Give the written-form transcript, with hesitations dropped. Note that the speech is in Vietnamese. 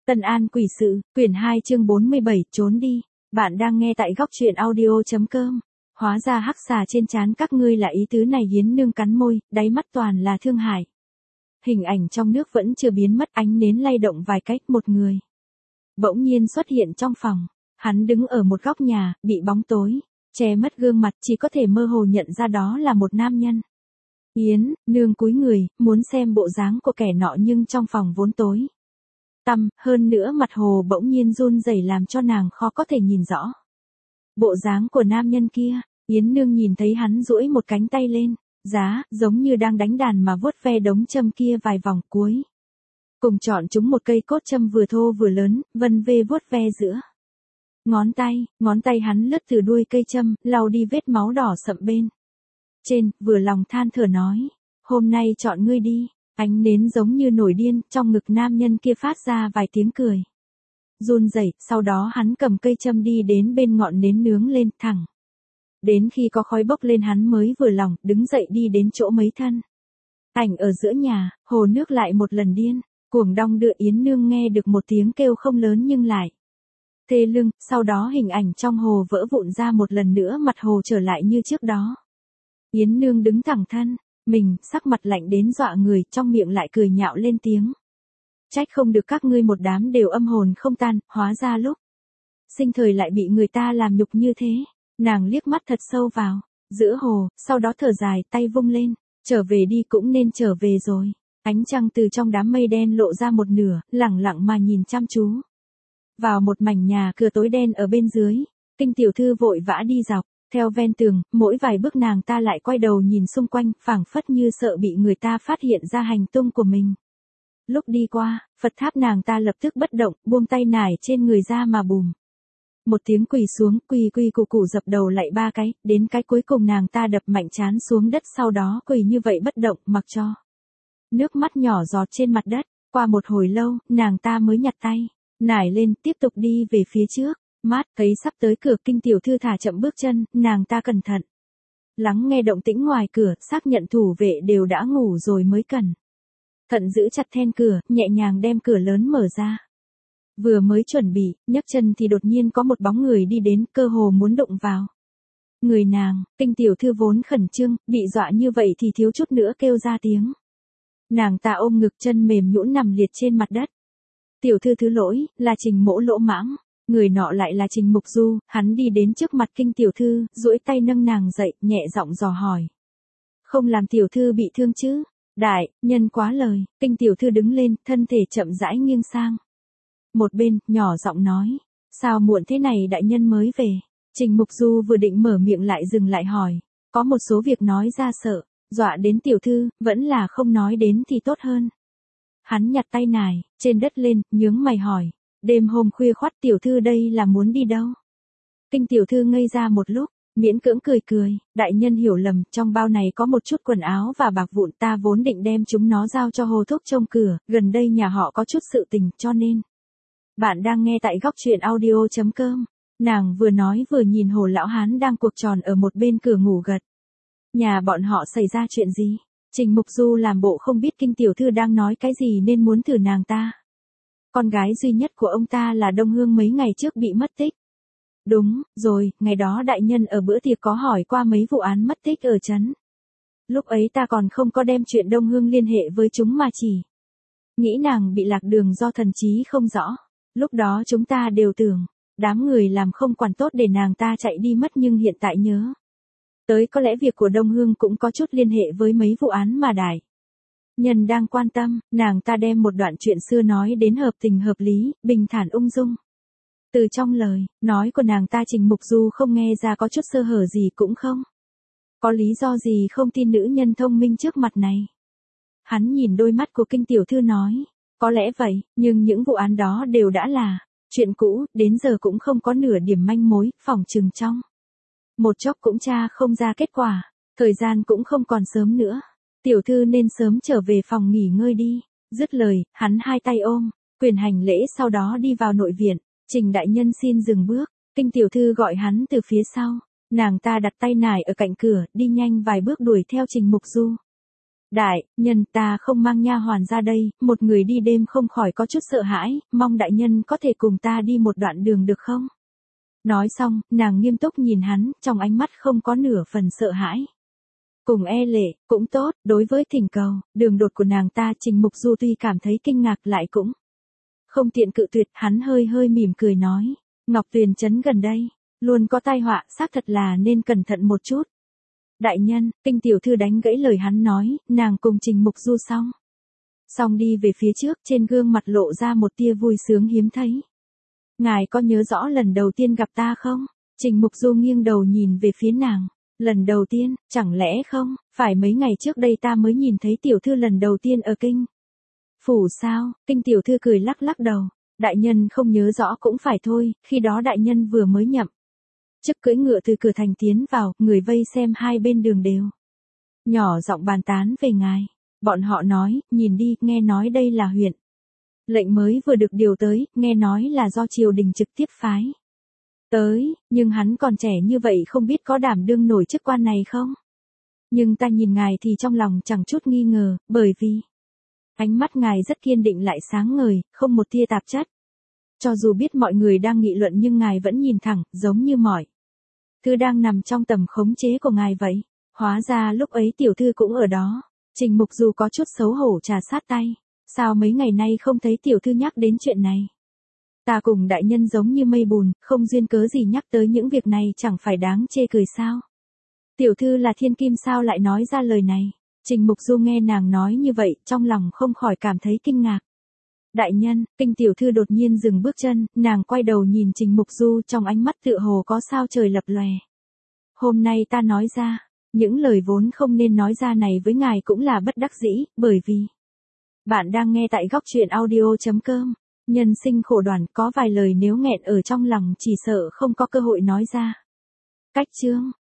Tân An quỷ sự, quyển 2 chương 47, trốn đi. Bạn đang nghe tại góc truyện audio.com. Hóa ra hắc xà trên trán các ngươi là ý tứ này. Yến Nương cắn môi, đáy mắt toàn là thương hại. Hình ảnh trong nước vẫn chưa biến mất, ánh nến lay động vài cách. Một người bỗng nhiên xuất hiện trong phòng. Hắn đứng ở một góc nhà, bị bóng tối che mất gương mặt, chỉ có thể mơ hồ nhận ra đó là một nam nhân. Yến Nương cúi người, muốn xem bộ dáng của kẻ nọ, nhưng trong phòng vốn tối tăm, hơn nữa mặt hồ bỗng nhiên run rẩy làm cho nàng khó có thể nhìn rõ bộ dáng của nam nhân kia. Yến Nương nhìn thấy hắn duỗi một cánh tay lên, giá, giống như đang đánh đàn mà vuốt ve đống châm kia vài vòng, cuối cùng chọn chúng một cây cốt châm vừa thô vừa lớn, vân vê vuốt ve giữa ngón tay hắn lướt từ đuôi cây châm, lau đi vết máu đỏ sậm bên trên, vừa lòng than thở nói, hôm nay chọn ngươi đi. Ánh nến giống như nổi điên, trong ngực nam nhân kia phát ra vài tiếng cười run rẩy, sau đó hắn cầm cây châm đi đến bên ngọn nến nướng lên, thẳng đến khi có khói bốc lên hắn mới vừa lòng, đứng dậy đi đến chỗ mấy thân ảnh ở giữa nhà. Hồ nước lại một lần điên cuồng đong đưa. Yến Nương nghe được một tiếng kêu không lớn nhưng lại thê lương, sau đó hình ảnh trong hồ vỡ vụn ra một lần nữa, mặt hồ trở lại như trước đó. Yến Nương đứng thẳng thân mình, sắc mặt lạnh đến dọa người, trong miệng lại cười nhạo lên tiếng. Trách không được các ngươi một đám đều âm hồn không tan, hóa ra lúc sinh thời lại bị người ta làm nhục như thế. Nàng liếc mắt thật sâu vào giữa hồ, sau đó thở dài, tay vung lên, trở về đi, cũng nên trở về rồi. Ánh trăng từ trong đám mây đen lộ ra một nửa, lẳng lặng mà nhìn chăm chú vào một mảnh nhà cửa tối đen ở bên dưới. Kinh tiểu thư vội vã đi dọc theo ven tường, mỗi vài bước nàng ta lại quay đầu nhìn xung quanh, phảng phất như sợ bị người ta phát hiện ra hành tung của mình. Lúc đi qua Phật tháp, nàng ta lập tức bất động, buông tay nải trên người ra mà bùm một tiếng quỳ xuống, quỳ quỳ củ củ dập đầu lại 3 cái, đến cái cuối cùng nàng ta đập mạnh trán xuống đất, sau đó quỳ như vậy bất động, mặc cho nước mắt nhỏ giọt trên mặt đất. Qua một hồi lâu, nàng ta mới nhặt tay nải lên, tiếp tục đi về phía trước. Mát thấy sắp tới cửa, Kinh tiểu thư thả chậm bước chân, nàng ta cẩn thận lắng nghe động tĩnh ngoài cửa, xác nhận thủ vệ đều đã ngủ rồi mới cẩn thận giữ chặt then cửa, nhẹ nhàng đem cửa lớn mở ra. Vừa mới chuẩn bị nhấc chân thì đột nhiên có một bóng người đi đến, cơ hồ muốn đụng vào người nàng. Kinh tiểu thư vốn khẩn trương, bị dọa như vậy thì thiếu chút nữa kêu ra tiếng. Nàng ta ôm ngực, chân mềm nhũn nằm liệt trên mặt đất. Tiểu thư thứ lỗi, là Trình Mỗ lỗ mãng. Người nọ lại là Trình Mục Du. Hắn đi đến trước mặt Kinh tiểu thư, duỗi tay nâng nàng dậy, nhẹ giọng dò hỏi. Không làm tiểu thư bị thương chứ? Đại nhân quá lời. Kinh tiểu thư đứng lên, thân thể chậm rãi nghiêng sang một bên, nhỏ giọng nói. Sao muộn thế này đại nhân mới về? Trình Mục Du vừa định mở miệng lại dừng lại hỏi. Có một số việc nói ra sợ dọa đến tiểu thư, vẫn là không nói đến thì tốt hơn. Hắn nhặt tay nải trên đất lên, nhướng mày hỏi. Đêm hôm khuya khoắt tiểu thư đây là muốn đi đâu? Kinh tiểu thư ngây ra một lúc, miễn cưỡng cười cười. Đại nhân hiểu lầm, trong bao này có một chút quần áo và bạc vụn, ta vốn định đem chúng nó giao cho Hồ thúc trông cửa, gần đây nhà họ có chút sự tình, cho nên. Bạn đang nghe tại góc truyện audio.com. Nàng vừa nói vừa nhìn Hồ lão hán đang cuộc tròn ở một bên cửa ngủ gật. Nhà bọn họ xảy ra chuyện gì? Trình Mục Du làm bộ không biết Kinh tiểu thư đang nói cái gì nên muốn thử nàng ta. Con gái duy nhất của ông ta là Đông Hương mấy ngày trước bị mất tích. Đúng rồi, ngày đó đại nhân ở bữa tiệc có hỏi qua mấy vụ án mất tích ở trấn. Lúc ấy ta còn không có đem chuyện Đông Hương liên hệ với chúng mà chỉ nghĩ nàng bị lạc đường do thần trí không rõ. Lúc đó chúng ta đều tưởng đám người làm không quản tốt để nàng ta chạy đi mất, nhưng hiện tại nhớ tới có lẽ việc của Đông Hương cũng có chút liên hệ với mấy vụ án mà đại nhân đang quan tâm. Nàng ta đem một đoạn chuyện xưa nói đến hợp tình hợp lý, bình thản ung dung. Từ trong lời nói của nàng ta, Trình Mục Du không nghe ra có chút sơ hở gì, cũng không có lý do gì không tin nữ nhân thông minh trước mặt này. Hắn nhìn đôi mắt của Kinh tiểu thư nói. Có lẽ vậy, nhưng những vụ án đó đều đã là chuyện cũ, đến giờ cũng không có nửa điểm manh mối, phỏng chừng trong một chốc cũng tra không ra kết quả. Thời gian cũng không còn sớm nữa. Tiểu thư nên sớm trở về phòng nghỉ ngơi đi. Dứt lời, hắn hai tay ôm quyền hành lễ, sau đó đi vào nội viện. Trình đại nhân xin dừng bước. Kinh tiểu thư gọi hắn từ phía sau. Nàng ta đặt tay nải ở cạnh cửa, đi nhanh vài bước đuổi theo Trình Mục Du. Đại nhân, ta không mang nha hoàn ra đây, một người đi đêm không khỏi có chút sợ hãi, mong đại nhân có thể cùng ta đi một đoạn đường được không? Nói xong, nàng nghiêm túc nhìn hắn, trong ánh mắt không có nửa phần sợ hãi. Cùng e lệ, cũng tốt, đối với thỉnh cầu, đường đột của nàng ta Trình Mục Du tuy cảm thấy kinh ngạc lại cũng không tiện cự tuyệt, hắn hơi hơi mỉm cười nói. Ngọc Tuyền trấn gần đây, luôn có tai họa, xác thật là nên cẩn thận một chút. Đại nhân, Kinh tiểu thư đánh gãy lời hắn nói, nàng cùng Trình Mục Du xong đi về phía trước, trên gương mặt lộ ra một tia vui sướng hiếm thấy. Ngài có nhớ rõ lần đầu tiên gặp ta không? Trình Mục Du nghiêng đầu nhìn về phía nàng. Lần đầu tiên, chẳng lẽ không, phải mấy ngày trước đây ta mới nhìn thấy tiểu thư lần đầu tiên ở kinh phủ sao? Kinh tiểu thư cười lắc lắc đầu. Đại nhân không nhớ rõ cũng phải thôi, khi đó đại nhân vừa mới nhậm chức cưỡi ngựa từ cửa thành tiến vào, người vây xem hai bên đường đều nhỏ giọng bàn tán về ngài. Bọn họ nói, nhìn đi, nghe nói đây là huyện lệnh mới vừa được điều tới, nghe nói là do triều đình trực tiếp phái tới, nhưng hắn còn trẻ như vậy không biết có đảm đương nổi chức quan này không? Nhưng ta nhìn ngài thì trong lòng chẳng chút nghi ngờ, bởi vì ánh mắt ngài rất kiên định lại sáng ngời, không một tia tạp chất. Cho dù biết mọi người đang nghị luận nhưng ngài vẫn nhìn thẳng, giống như mọi thứ đang nằm trong tầm khống chế của ngài vậy. Hóa ra lúc ấy tiểu thư cũng ở đó. Trình Mục Du có chút xấu hổ trà sát tay. Sao mấy ngày nay không thấy tiểu thư nhắc đến chuyện này? Ta cùng đại nhân giống như mây bùn, không duyên cớ gì nhắc tới những việc này chẳng phải đáng chê cười sao? Tiểu thư là thiên kim sao lại nói ra lời này? Trình Mục Du nghe nàng nói như vậy, trong lòng không khỏi cảm thấy kinh ngạc. Đại nhân, Kinh tiểu thư đột nhiên dừng bước chân, nàng quay đầu nhìn Trình Mục Du, trong ánh mắt tựa hồ có sao trời lập lòe. Hôm nay ta nói ra, những lời vốn không nên nói ra này với ngài cũng là bất đắc dĩ, bởi vì bạn đang nghe tại góc truyện audio.com. Nhân sinh khổ đoàn, có vài lời nếu nghẹn ở trong lòng chỉ sợ không có cơ hội nói ra. Cách chương